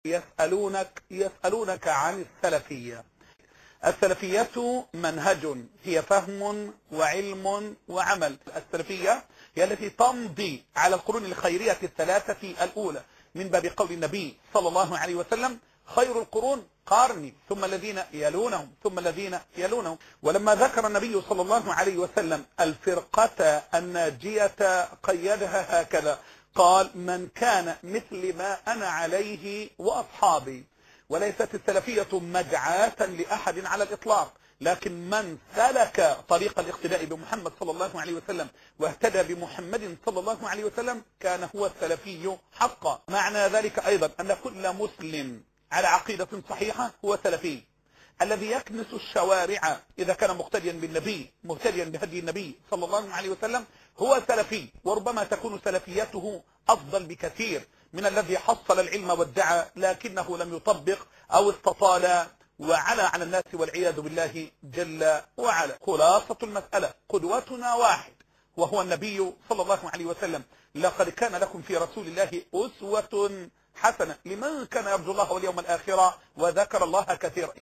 يسألونك عن السلفية. السلفية منهج، هي فهم وعلم وعمل. السلفية هي التي تمضي على القرون الخيرية الثلاثة الأولى، من باب قول النبي صلى الله عليه وسلم: خير القرون قرني ثم الذين يلونهم ثم الذين يلونهم. ولما ذكر النبي صلى الله عليه وسلم الفرقة الناجية قيدها هكذا: قال: من كان مثل ما أنا عليه وأصحابي. وليست السلفية مدعاة لأحد على الإطلاق، لكن من سلك طريق الاقتداء بمحمد صلى الله عليه وسلم واهتدى بمحمد صلى الله عليه وسلم كان هو السلفي حقا. معنى ذلك أيضا أن كل مسلم على عقيدة صحيحة هو سلفي. الذي يكنس الشوارع إذا كان مقتديا بالنبي، مهتديا بهدي النبي صلى الله عليه وسلم، هو سلفي. وربما تكون سلفيته أفضل بكثير من الذي حصل العلم وادعى لكنه لم يطبق أو استطال وعلى على الناس والعياذ بالله جل وعلا. خلاصة المسألة: قدوتنا واحد وهو النبي صلى الله عليه وسلم. لقد كان لكم في رسول الله أسوة حسنة لمن كان يرجو الله واليوم الآخر وذكر الله كثيرا.